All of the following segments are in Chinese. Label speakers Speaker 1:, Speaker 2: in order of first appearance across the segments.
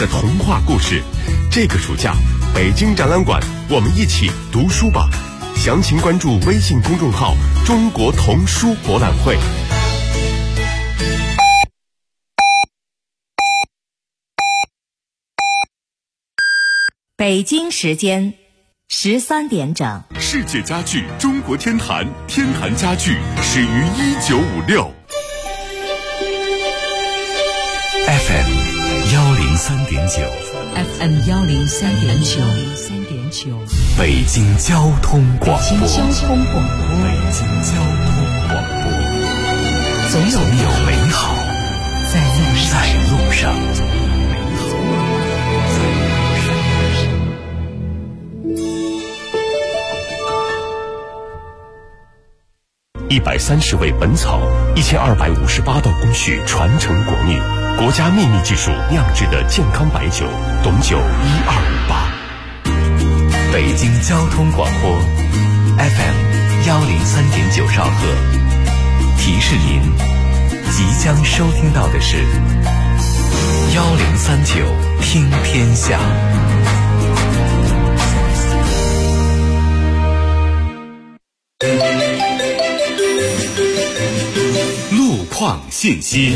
Speaker 1: 的童话故事。这个暑假，北京展览馆，我们一起读书吧。详情关注微信公众号“中国童书博览会”。
Speaker 2: 北京时间13点整。
Speaker 1: 世界家具中国天坛，天坛家具始于1956。
Speaker 3: FM 103.9
Speaker 4: FM 103.9
Speaker 3: 北京交通广播。
Speaker 4: 北京交通广播，总有美好在路上。
Speaker 1: 130味本草，1258道工序传承国秘，国家秘密技术酿制的健康白酒，董酒1258。
Speaker 3: 北京交通广播 FM 103.9兆赫，提示您即将收听到的是1039听天下。
Speaker 1: 路况信息。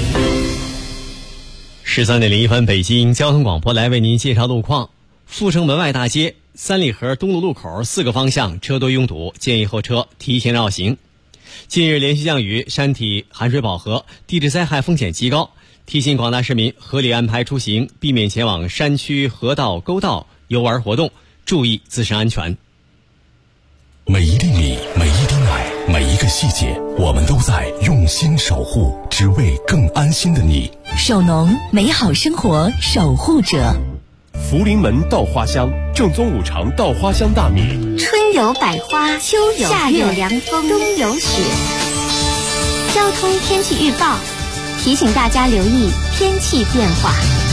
Speaker 5: 13点01分，北京交通广播来为您介绍路况。阜成门外大街三里河东路路口4个方向车多拥堵，建议后车提前绕行。近日连续降雨，山体含水饱和，地质灾害风险极高，提醒广大市民合理安排出行，避免前往山区河道沟道游玩活动，注意自身安全。
Speaker 1: 每一粒米，每一滴奶，每一个细节，我们都在用心守护，只为更安心的你。
Speaker 2: 守农，美好生活守护者。
Speaker 1: 福临门稻花香，正宗五常稻花香大米。
Speaker 6: 春有百花，秋有夏有凉风，冬有雪。交通天气预报提醒大家留意天气变化。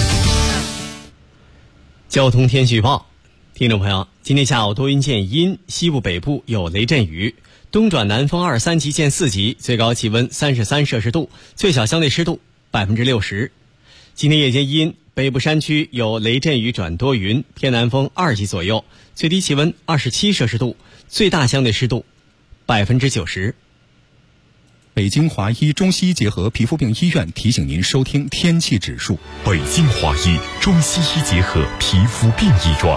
Speaker 5: 交通天气预报，听众朋友，今天下午多云见阴，西部北部有雷阵雨，东转南风2、3级见4级，最高气温33摄氏度，最小相对湿度60%。今天夜间阴，北部山区有雷阵雨转多云，偏南风2级左右，最低气温27摄氏度，最大相对湿度90%。
Speaker 7: 北京华医中西医结合皮肤病医院提醒您收听天气指数。
Speaker 1: 北京华医中西医结合皮肤病医院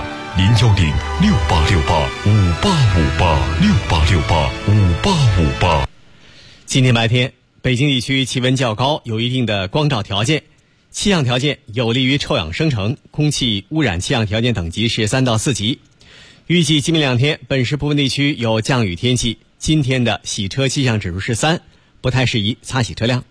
Speaker 1: ，0106868585858，68685858。今
Speaker 5: 天白天，北京地区气温较高，有一定的光照条件，气象条件有利于臭氧生成，空气污染气象条件等级是3到4级。预计今明2天，本市部分地区有降雨天气。今天的洗车气象指数是3，不太适宜擦洗车辆。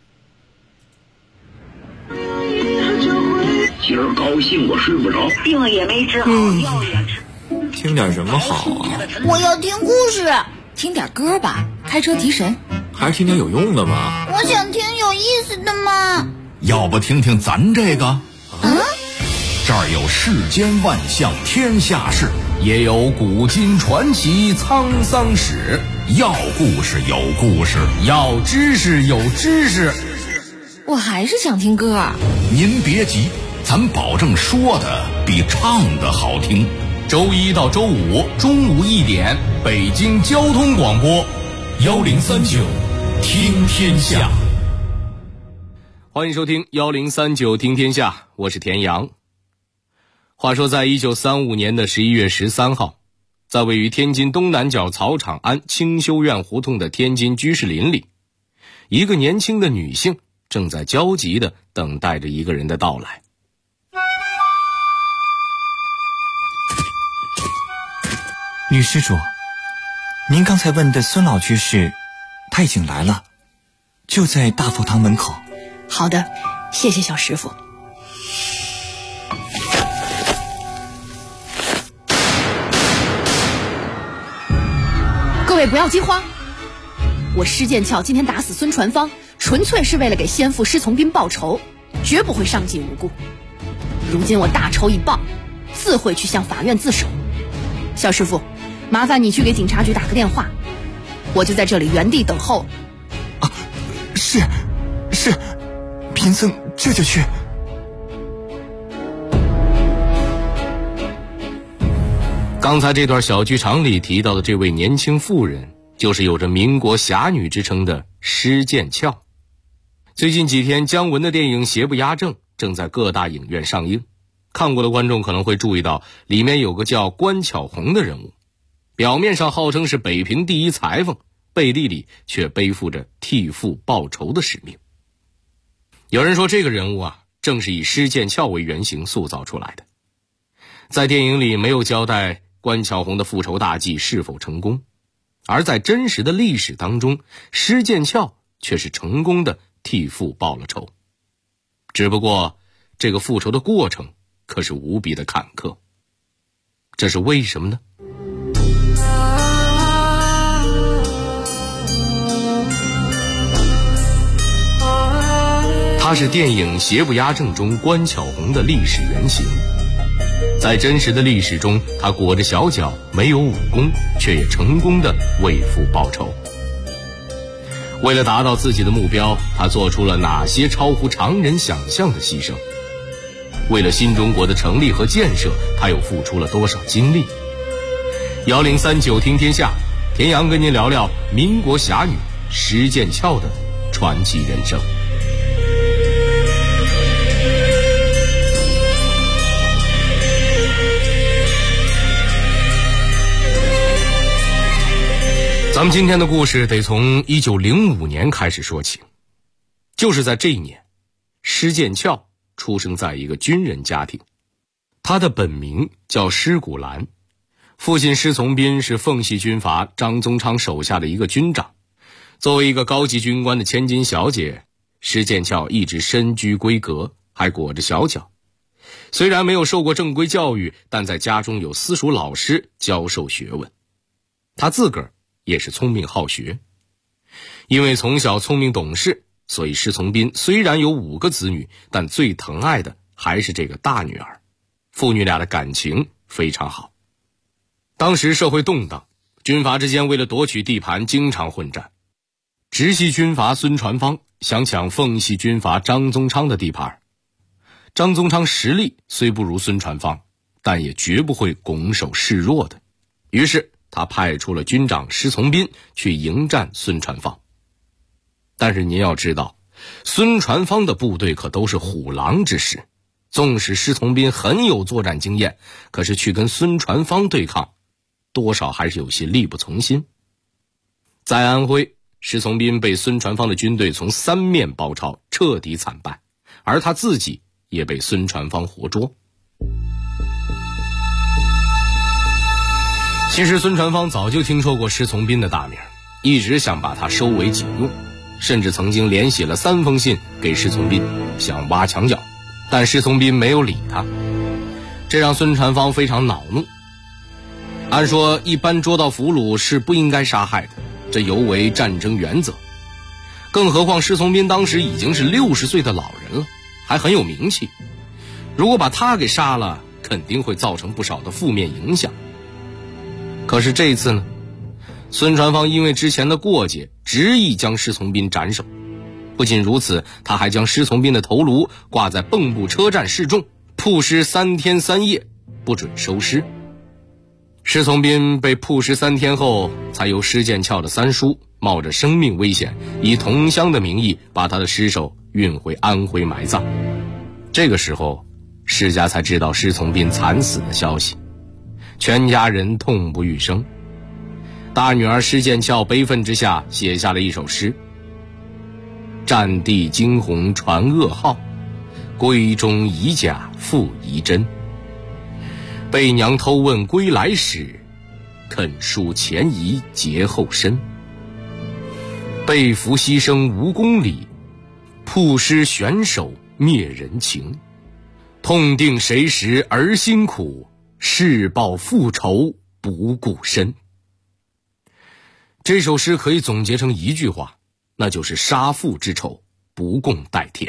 Speaker 8: 今儿高兴我睡不着，
Speaker 9: 病也没治好，药也吃。
Speaker 10: 听点什么好啊？
Speaker 11: 我要听故事。
Speaker 4: 听点歌吧，开车提神。
Speaker 10: 还是听点有用的吧。
Speaker 11: 我想听有意思的嘛。
Speaker 12: 要不听听咱这个？这儿有世间万象天下事，也有古今传奇沧桑史。要故事有故事，要知识有知识。
Speaker 4: 我还是想听歌。
Speaker 12: 您别急，咱保证说的比唱的好听。周一到周五中午1点，北京交通广播1039听天下。
Speaker 13: 欢迎收听1039听天下，我是田阳。话说在1935年的11月13号，在位于天津东南角草场庵清修院胡同的天津居士林里，一个年轻的女性正在焦急地等待着一个人的到来。
Speaker 14: 女施主，您刚才问的孙老居士，他已经来了，就在大佛堂门口。
Speaker 4: 好的，谢谢小师傅。各位不要惊慌，我施剑鞘今天打死孙传芳，纯粹是为了给先父施从斌报仇，绝不会伤及无辜。如今我大仇已报，自会去向法院自首。小师傅，麻烦你去给警察局打个电话，我就在这里原地等候。
Speaker 14: 啊，是，贫僧这就去。
Speaker 13: 刚才这段小剧场里提到的这位年轻妇人，就是有着民国侠女之称的施剑翘。最近几天，姜文的电影《邪不压正》正在各大影院上映，看过的观众可能会注意到，里面有个叫关巧红的人物，表面上号称是北平第一裁缝，背地里却背负着替父报仇的使命。有人说这个人物啊，正是以施剑翘为原型塑造出来的。在电影里没有交代关巧红的复仇大计是否成功，而在真实的历史当中，施剑翘却是成功的替父报了仇。只不过这个复仇的过程可是无比的坎坷，这是为什么呢？他是电影《邪不压正》中关巧红的历史原型。在真实的历史中，他裹着小脚，没有武功，却也成功的为父报仇。为了达到自己的目标，他做出了哪些超乎常人想象的牺牲？为了新中国的成立和建设，他又付出了多少精力？1039听天下，田阳跟您聊聊民国侠女施剑翘的传奇人生。咱们今天的故事得从1905年开始说起。就是在这一年，施剑翘出生在一个军人家庭，他的本名叫施古兰，父亲施从斌是奉系军阀张宗昌手下的一个军长。作为一个高级军官的千金小姐，施剑翘一直深居闺阁，还裹着小脚。虽然没有受过正规教育，但在家中有私塾老师教授学问。他自个儿也是聪明好学。因为从小聪明懂事，所以施从斌虽然有5个子女，但最疼爱的还是这个大女儿，父女俩的感情非常好。当时社会动荡，军阀之间为了夺取地盘经常混战。直系军阀孙传芳想抢奉系军阀张宗昌的地盘，张宗昌实力虽不如孙传芳，但也绝不会拱手示弱的。于是他派出了军长施从斌去迎战孙传芳。但是您要知道，孙传芳的部队可都是虎狼之师，纵使施从斌很有作战经验，可是去跟孙传芳对抗，多少还是有些力不从心。在安徽，施从斌被孙传芳的军队从3面包抄，彻底惨败，而他自己也被孙传芳活捉。其实孙传芳早就听说过施从斌的大名，一直想把他收为己用，甚至曾经连写了3封信给施从斌，想挖墙脚，但施从斌没有理他，这让孙传芳非常恼怒。按说一般捉到俘虏是不应该杀害的，这尤为战争原则。更何况施从斌当时已经是60岁的老人了，还很有名气，如果把他给杀了，肯定会造成不少的负面影响。可是这一次呢，孙传芳因为之前的过节，执意将施从斌斩首。不仅如此，他还将施从斌的头颅挂在蚌埠车站示众，曝尸3天3夜，不准收尸。施从斌被曝尸3天后，才由施剑翘的3叔冒着生命危险，以同乡的名义把他的尸首运回安徽埋葬。这个时候，施家才知道施从斌惨死的消息，全家人痛不欲生。大女儿施剑翘悲愤之下写下了一首诗：战地惊鸿传噩耗，闺中遗甲复遗真。被娘偷问归来时，肯书前遗节后身。被俘牺牲无公理，曝尸悬首灭人情。痛定谁识儿辛苦，誓报复仇不顾身。这首诗可以总结成一句话，那就是杀父之仇不共戴天。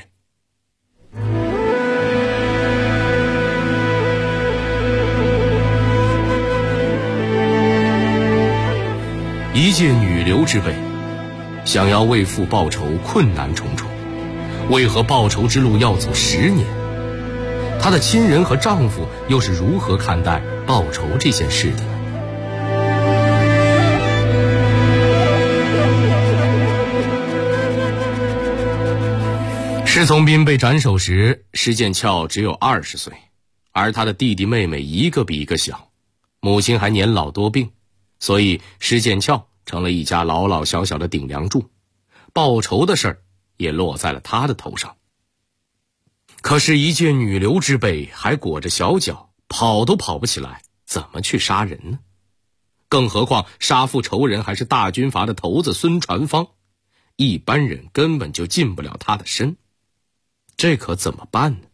Speaker 13: 一介女流之辈，想要为父报仇困难重重，为何报仇之路要走10年？ 她的亲人和丈夫又是如何看待报仇这件事的呢？施从斌被斩首时，施剑翘只有20岁，而他的弟弟妹妹一个比一个小，母亲还年老多病，所以施剑翘成了一家老老小小的顶梁柱，报仇的事儿也落在了他的头上。可是一介女流之辈，还裹着小脚，跑都跑不起来，怎么去杀人呢？更何况杀父仇人还是大军阀的头子孙传芳，一般人根本就近不了他的身，这可怎么办呢？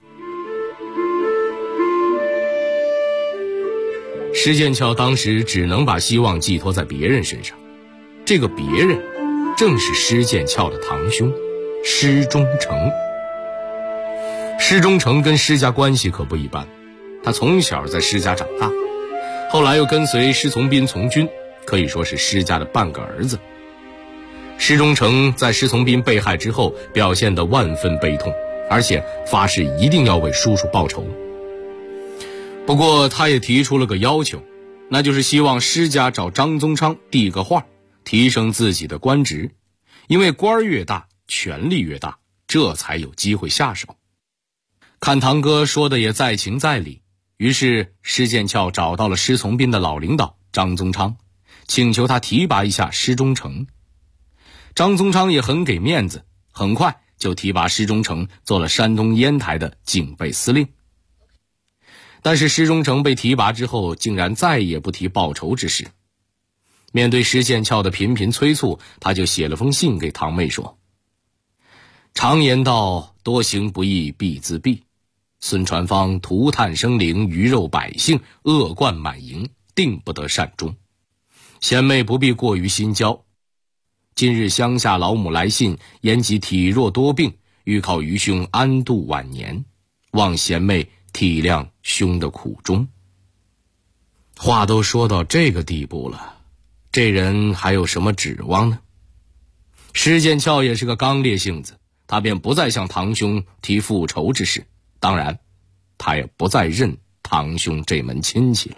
Speaker 13: 施剑翘当时只能把希望寄托在别人身上，这个别人正是施剑翘的堂兄施中诚。施中诚跟施家关系可不一般，他从小在施家长大，后来又跟随施从斌从军，可以说是施家的半个儿子。施中诚在施从斌被害之后表现得万分悲痛，而且发誓一定要为叔叔报仇。不过他也提出了个要求，那就是希望施家找张宗昌递个话，提升自己的官职，因为官越大权力越大，这才有机会下手。看堂哥说的也在情在理，于是施剑翘找到了施从斌的老领导张宗昌，请求他提拔一下施中诚。张宗昌也很给面子，很快就提拔施中诚做了山东烟台的警备司令。但是施中诚被提拔之后，竟然再也不提报仇之事。面对施剑翘的频频催促，他就写了封信给堂妹说：常言道，多行不义必自毙。孙传芳涂炭生灵，鱼肉百姓，恶贯满盈，定不得善终。贤妹不必过于心焦。今日乡下老母来信，言及体弱多病，欲靠余兄安度晚年，望贤妹体谅兄的苦衷。话都说到这个地步了，这人还有什么指望呢？施剑翘也是个刚烈性子，他便不再向堂兄提复仇之事，当然他也不再认堂兄这门亲戚了。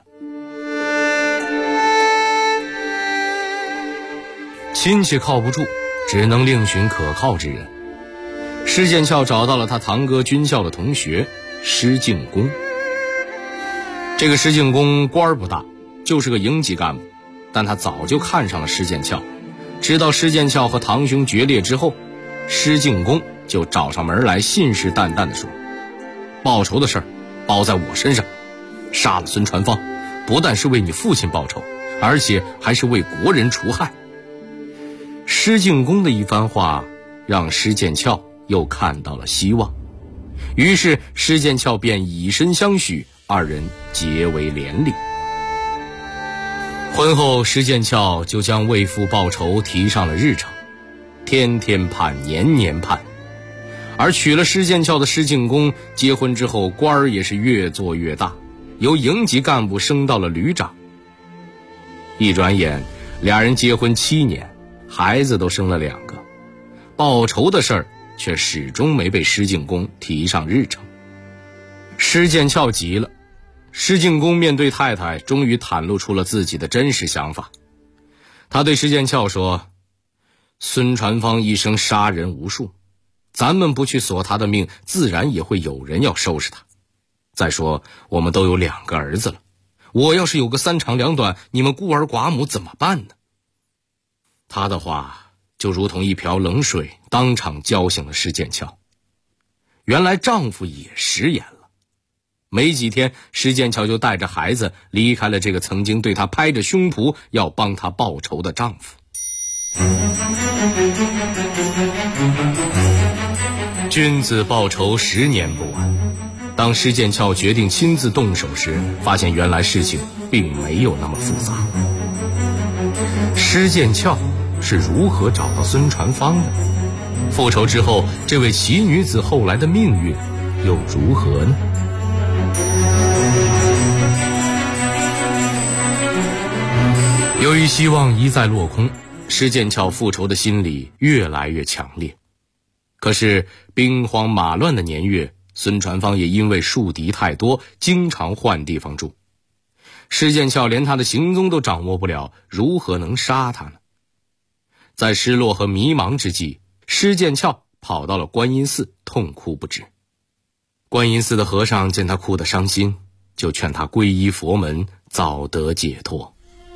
Speaker 13: 亲戚靠不住，只能另寻可靠之人。施剑翘找到了他堂哥军校的同学施敬公。这个施敬公官不大，就是个营级干部，但他早就看上了施剑翘。知道施剑翘和堂兄决裂之后，施敬公就找上门来，信誓旦旦地说：报仇的事儿包在我身上，杀了孙传芳不但是为你父亲报仇，而且还是为国人除害。施敬公的一番话让施剑翘又看到了希望，于是施剑翘便以身相许，二人结为连理。婚后施剑翘就将为父报仇提上了日程，天天盼，年年盼。而娶了施剑翘的施敬公结婚之后，官儿也是越做越大，由营级干部升到了旅长。一转眼俩人结婚7年，孩子都生了2个，报仇的事儿却始终没被施敬公提上日程。施剑翘急了，施敬公面对太太终于袒露出了自己的真实想法。他对施剑翘说：孙传芳一生杀人无数，咱们不去索他的命，自然也会有人要收拾他。再说我们都有2个儿子了，我要是有个3长2短，你们孤儿寡母怎么办呢？他的话就如同一瓢冷水，当场浇醒了施剑翘。原来丈夫也食言了。没几天，施剑翘就带着孩子离开了这个曾经对她拍着胸脯要帮她报仇的丈夫。君子报仇10年不晚。当施剑翘决定亲自动手时，发现原来事情并没有那么复杂。施剑翘是如何找到孙传芳的？复仇之后，这位奇女子后来的命运又如何呢？由于希望一再落空，施剑翘复仇的心理越来越强烈。可是兵荒马乱的年月孙传芳也因为树敌太多，经常换地方住。施剑翘连他的行踪都掌握不了，如何能杀他呢？在失落和迷茫之际，施剑翘跑到了观音寺，痛哭不止。观音寺的和尚见他哭得伤心，就劝他皈依佛门，早得解脱。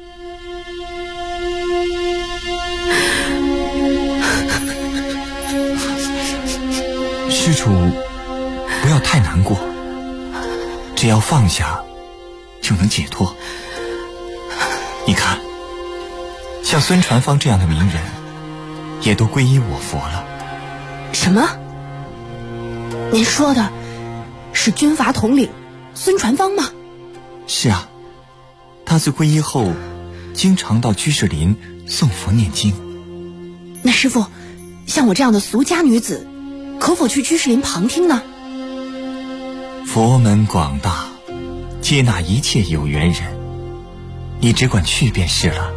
Speaker 14: 施主不要太难过，只要放下就能解脱。你看，像孙传芳这样的名人也都皈依我佛了。
Speaker 4: 什么？您说的是军阀统领孙传芳吗？
Speaker 14: 是啊，他自皈依后经常到居士林诵佛念经。
Speaker 4: 那师父，像我这样的俗家女子可否去居士林旁听呢？
Speaker 14: 佛门广大，接纳一切有缘人，你只管去便是了。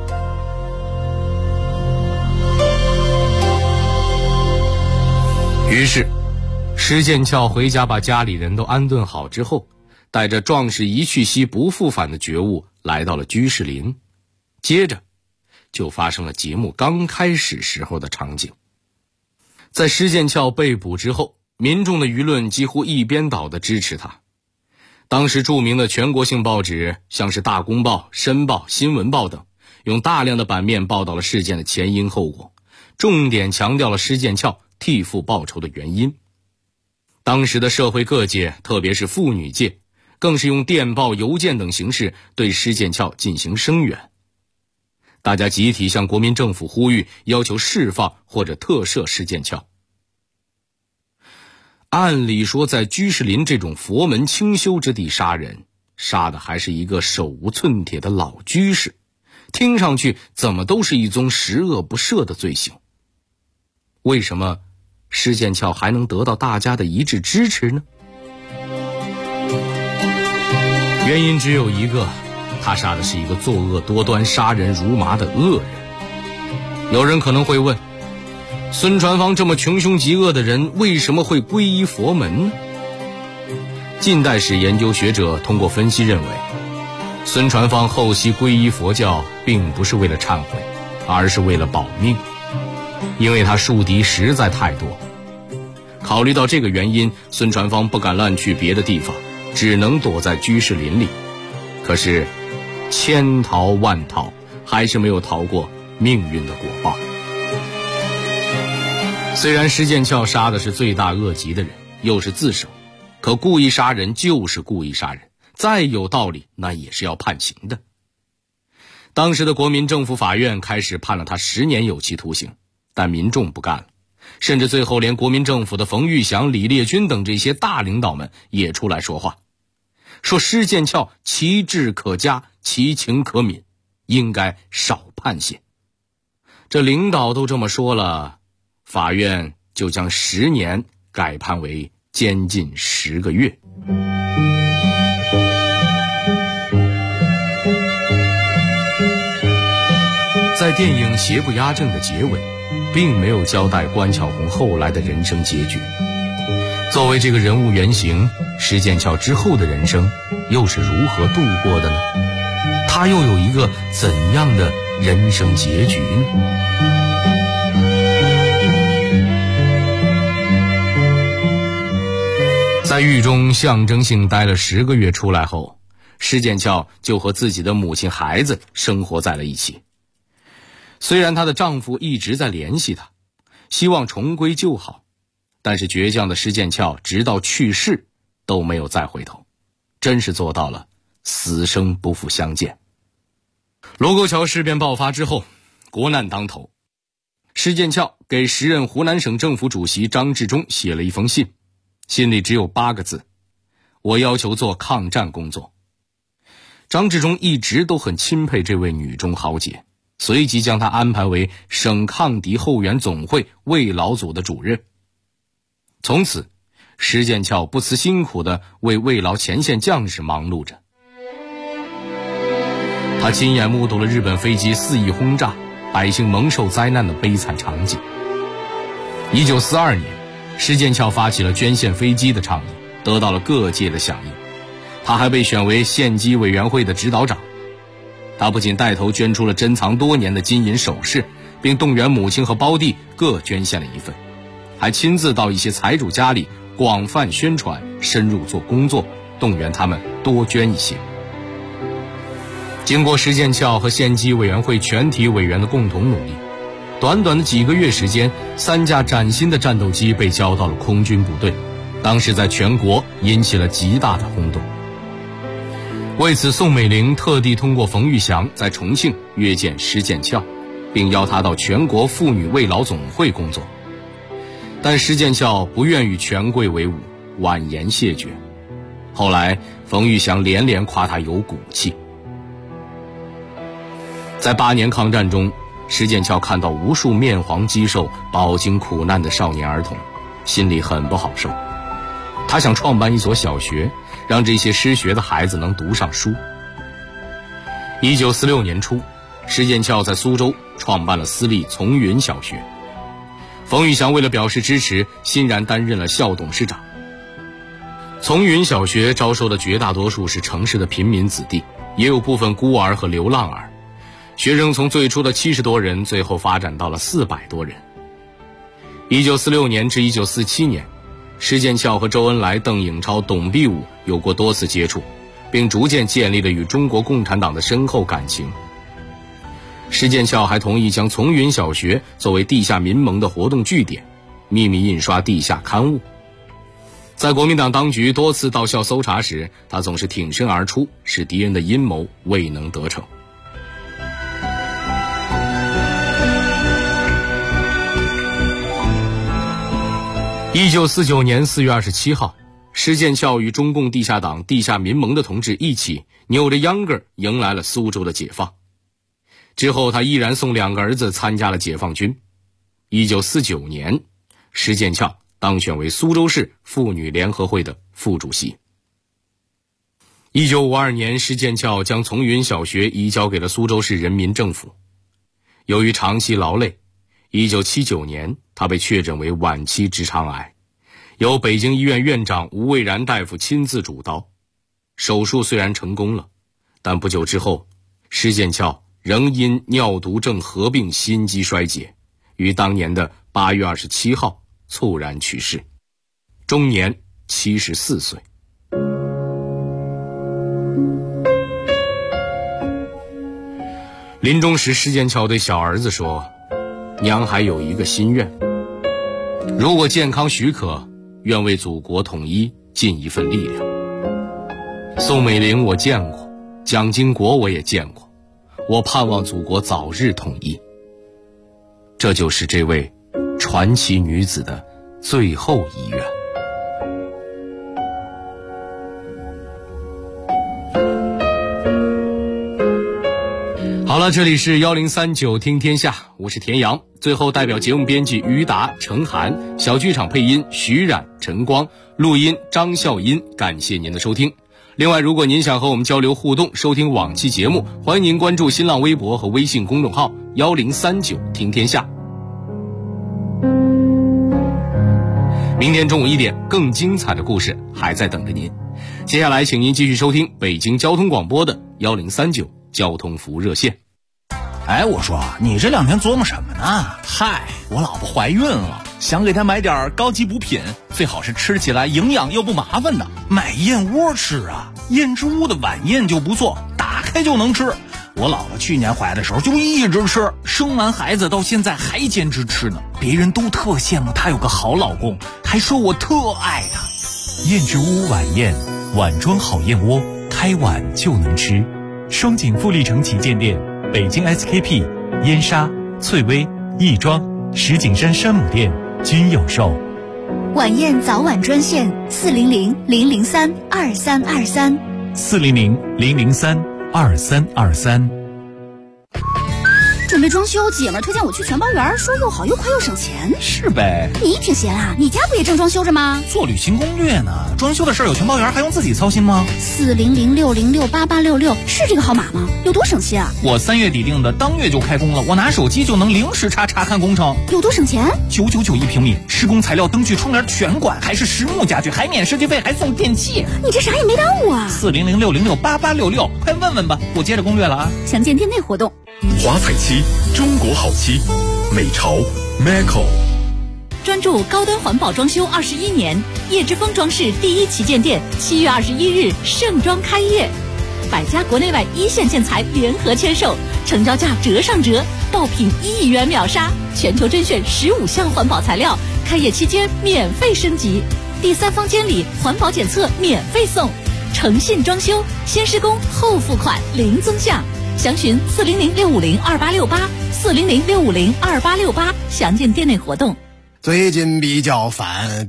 Speaker 13: 于是施剑翘回家把家里人都安顿好之后，带着壮士一去兮不复返的觉悟来到了居士林。接着就发生了节目刚开始时候的场景。在施剑翘被捕之后，民众的舆论几乎一边倒地支持他。当时著名的全国性报纸像是大公报、申报、新闻报等，用大量的版面报道了事件的前因后果，重点强调了施剑翘替父报仇的原因。当时的社会各界，特别是妇女界，更是用电报、邮件等形式对施剑翘进行声援。大家集体向国民政府呼吁，要求释放或者特赦施剑翘。按理说，在居士林这种佛门清修之地杀人，杀的还是一个手无寸铁的老居士，听上去怎么都是一宗十恶不赦的罪行。为什么施剑翘还能得到大家的一致支持呢？原因只有一个，他杀的是一个作恶多端、杀人如麻的恶人。有人可能会问，孙传芳这么穷凶极恶的人，为什么会皈依佛门呢？近代史研究学者通过分析认为，孙传芳后期皈依佛教并不是为了忏悔，而是为了保命，因为他树敌实在太多。考虑到这个原因，孙传芳不敢乱去别的地方，只能躲在居士林里。可是千逃万逃，还是没有逃过命运的果报。虽然施剑翘杀的是罪大恶极的人，又是自首，可故意杀人就是故意杀人，再有道理那也是要判刑的。当时的国民政府法院开始判了他10年有期徒刑，但民众不干了，甚至最后连国民政府的冯玉祥、李烈钧等这些大领导们也出来说话，说施剑翘其志可嘉，其情可悯，应该少判些。这领导都这么说了，法院就将10年改判为监禁10个月。在电影《邪不压正》的结尾，并没有交代关巧红后来的人生结局。作为这个人物原型，施剑翘之后的人生又是如何度过的呢？他又有一个怎样的人生结局呢？在狱中象征性待了10个月出来后，施剑翘就和自己的母亲、孩子生活在了一起。虽然她的丈夫一直在联系她，希望重归旧好，但是倔强的施剑翘直到去世都没有再回头，真是做到了死生不复相见。卢沟桥事变爆发之后，国难当头，施剑翘给时任湖南省政府主席张治中写了一封信，信里只有8个字：我要求做抗战工作。张治中一直都很钦佩这位女中豪杰，随即将她安排为省抗敌后援总会慰劳组的主任。从此，施剑翘不辞辛苦地为慰劳前线将士忙碌着。他亲眼目睹了日本飞机肆意轰炸，百姓蒙受灾难的悲惨场景。1942年， 施剑翘发起了捐献飞机的倡议，得到了各界的响应。他还被选为献机委员会的指导长。他不仅带头捐出了珍藏多年的金银首饰，并动员母亲和胞弟各捐献了一份，还亲自到一些财主家里广泛宣传，深入做工作，动员他们多捐一些。经过施剑翘和献机委员会全体委员的共同努力，短短的几个月时间，3架崭新的战斗机被交到了空军部队，当时在全国引起了极大的轰动。为此，宋美龄特地通过冯玉祥在重庆约见施剑翘，并邀他到全国妇女慰劳总会工作。但施剑翘不愿与权贵为伍，婉言谢绝。后来冯玉祥连连夸他有骨气。在8年抗战中，施剑翘看到无数面黄肌瘦、饱经苦难的少年儿童，心里很不好受。他想创办一所小学，让这些失学的孩子能读上书。1946年初，施剑翘在苏州创办了私立从云小学。冯玉祥为了表示支持，欣然担任了校董事长。从云小学招收的绝大多数是城市的贫民子弟，也有部分孤儿和流浪儿。学生从最初的70多人，最后发展到了400多人。1946年至1947年，施剑翘和周恩来、邓颖超、董必武有过多次接触，并逐渐建立了与中国共产党的深厚感情。施剑翘还同意将从云小学作为地下民盟的活动据点，秘密印刷地下刊物。在国民党当局多次到校搜查时，他总是挺身而出，使敌人的阴谋未能得逞。1949年4月27号，施剑翘与中共地下党、地下民盟的同志一起，扭着秧歌迎来了苏州的解放。之后，他依然送2个儿子参加了解放军。1949年，施剑翘当选为苏州市妇女联合会的副主席。1952年，施剑翘将从云小学移交给了苏州市人民政府。由于长期劳累，1979年他被确诊为晚期直肠癌，由北京医院院长吴蔚然大夫亲自主刀。手术虽然成功了，但不久之后，施剑翘仍因尿毒症合并心肌衰竭，于当年的8月27号猝然去世，终年74岁。临终时，施剑翘对小儿子说：“娘还有一个心愿，如果健康许可，愿为祖国统一尽一份力量。宋美龄我见过，蒋经国我也见过，我盼望祖国早日统一。”这就是这位传奇女子的最后遗愿。好了，这里是1039听天下，我是田阳。最后代表节目编辑于达、程涵，小剧场配音徐冉、陈光，录音张笑音，感谢您的收听。另外，如果您想和我们交流互动，收听往期节目，欢迎您关注新浪微博和微信公众号1039听天下。明天中午1点，更精彩的故事还在等着您。接下来请您继续收听北京交通广播的1039交通服务热线。
Speaker 15: 哎，我说你这2天琢磨什么呢？嗨，我老婆怀孕了，想给她买点高级补品，最好是吃起来营养又不麻烦的。买燕窝吃啊，燕之屋的晚宴就不错，打开就能吃。我姥姥去年怀的时候就一直吃，生完孩子到现在还坚持吃呢。别人都特羡慕她有个好老公，还说我特爱她。
Speaker 3: 燕之屋晚宴，碗装好燕窝，开碗就能吃。双井富力城旗舰店，北京 SKP、燕莎、翠微、亦庄、石景山山姆店均有售。
Speaker 2: 晚宴早晚专线400-003-2323
Speaker 3: 400-003-2323。
Speaker 2: 准备
Speaker 4: 装修，姐们儿推荐我去全包园，说又好又快又省钱。
Speaker 15: 是呗。
Speaker 4: 你挺闲啊？你家不也正装修着吗？
Speaker 15: 做旅行攻略呢。装修的事儿有全包园，还用自己操心吗
Speaker 4: ？40060688866是这个号码吗？有多省心啊？
Speaker 15: 我3月底订的，当月就开工了。我拿手机就能零时差查看工程。
Speaker 4: 有多省钱
Speaker 15: ？999一平米，施工材料、灯具、窗帘全管，还是实木家具，还免设计费，还送电器。
Speaker 4: 你这啥也没耽误啊
Speaker 15: ！40060688866，快问问吧。我接着攻略了啊。
Speaker 4: 详见店内活动。
Speaker 1: 华彩漆，中国好漆，美潮 Maco。
Speaker 2: 专注高端环保装修21年，叶之峰装饰第一旗舰店7月21日盛装开业，100家国内外一线建材联合签售，成交价折上折，爆品1亿元秒杀，全球甄选15项环保材料，开业期间免费升级，第3方监理环保检测免费送，诚信装修，先施工后付款零增项，详询400605888，400605888，详见店内活动。
Speaker 16: 最近比较烦，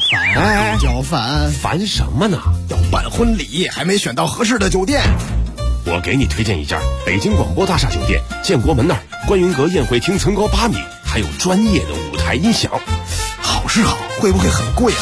Speaker 1: 烦什么呢？
Speaker 16: 要办婚礼，还没选到合适的酒店。
Speaker 1: 我给你推荐一家北京广播大厦酒店，建国门那儿，观云阁宴会厅层高8米，还有专业的舞台音响。
Speaker 16: 好是好，会不会很贵啊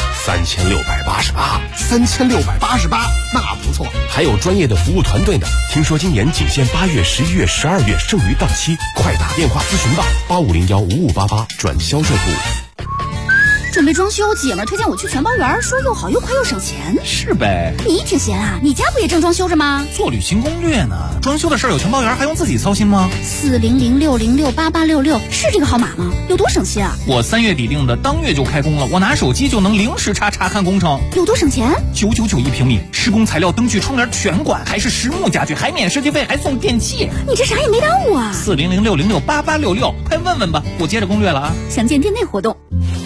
Speaker 16: ？3688，那不错。
Speaker 1: 还有专业的服务团队呢。听说今年仅限8月、11月、12月，剩余档期，快打电话咨询吧，85015588转销售部。
Speaker 4: 准备装修，姐们儿推荐我去全包园，说又好又快又省钱。
Speaker 15: 是呗。
Speaker 4: 你挺闲啊？你家不也正装修着吗？
Speaker 15: 做旅行攻略呢。装修的事儿有全包园，还用自己操心吗
Speaker 4: ？40060688866是这个号码吗？有多省心啊？
Speaker 15: 我3月底订的，当月就开工了。我拿手机就能零时差查看工程。
Speaker 4: 有多省钱
Speaker 15: ？999一平米，施工材料、灯具、窗帘全管，还是实木家具，还免设计费，还送电器。
Speaker 4: 你这啥也没耽误啊
Speaker 15: ！40060688866，快问问吧。我接着攻略了啊。
Speaker 4: 详见店内活动。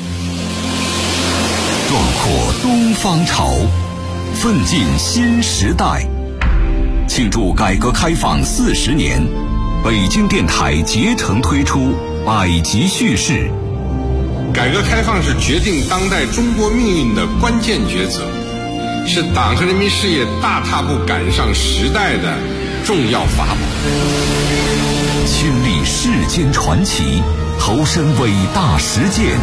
Speaker 12: 壮阔东方潮，奋进新时代。庆祝改革开放40年，北京电台竭诚推出百集叙事。
Speaker 17: 改革开放是决定当代中国命运的关键抉择，是党和人民事业大踏步赶上时代的重要法宝。
Speaker 12: 亲历世间传奇，投身伟大实践，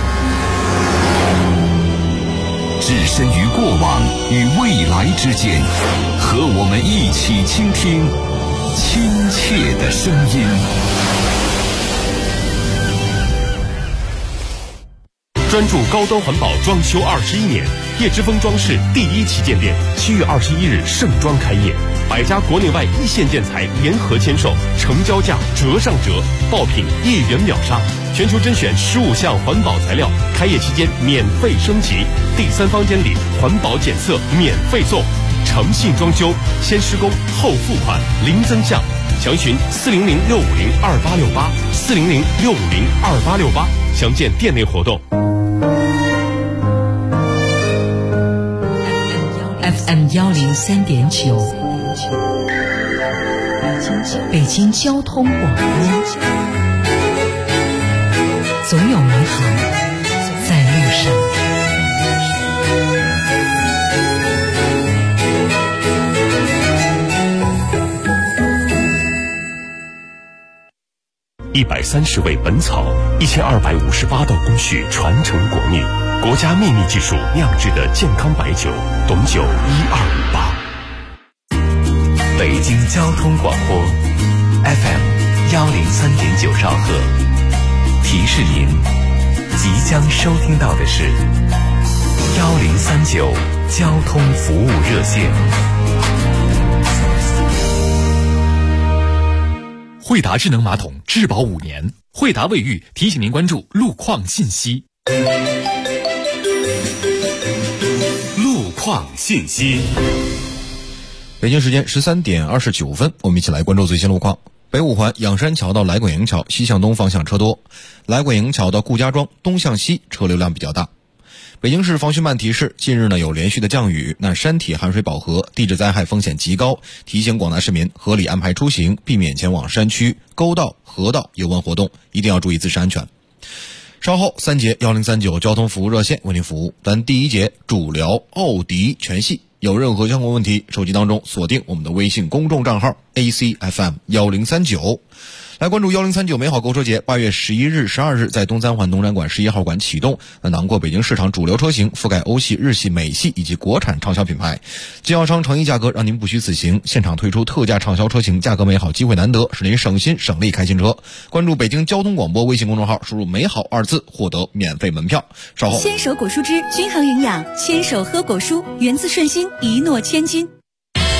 Speaker 12: 置身于过往与未来之间，和我们一起倾听亲切的声音。
Speaker 1: 专注高端环保装修21年，叶之峰装饰第一旗舰店7月21日盛装开业，100家国内外一线建材联合签售，成交价折上折，爆品1亿元秒杀，全球甄选15项环保材料，开业期间免费升级，第3方监理环保检测免费送，诚信装修，先施工后付款零增项，详询4006508，4006508，详见店内活动。
Speaker 2: FM 103.9，北京交通广播，总有美好在路上。
Speaker 1: 130味本草，1258道工序传承国秘，国家秘密技术酿制的健康白酒，董酒1258。
Speaker 3: 北京交通广播 FM 103.9兆赫，提示您即将收听到的是1039交通服务热线。惠达智能马桶质保5年，惠达卫浴提醒您关注路况信息。路况信息。
Speaker 18: 北京时间13点29分，我们一起来关注最新路况。北五环仰山桥到来广营桥西向东方向车多，来广营桥到顾家庄东向西车流量比较大。北京市防汛办提示，近日呢有连续的降雨，那山体含水饱和，地质灾害风险极高，提醒广大市民合理安排出行，避免前往山区、沟道、河道游玩活动，一定要注意自身安全。稍后3节1039交通服务热线为您服务，咱第1节主聊奥迪全系，有任何相关问题，手机当中锁定我们的微信公众账号 ACFM1039。 来关注1039美好购车节，8月11日、12日在东三环农展馆11号馆启动，囊括北京市场主流车型，覆盖欧系、日系、美系以及国产畅销品牌，经销商诚意价格让您不虚此行，现场推出特价畅销车型，价格美好，机会难得，使您省心省力开新车。关注北京交通广播微信公众号，输入美好2字获得免费门票。稍后，
Speaker 19: 牵手果蔬汁均衡营养，牵手喝果蔬，源自顺心，一诺千金。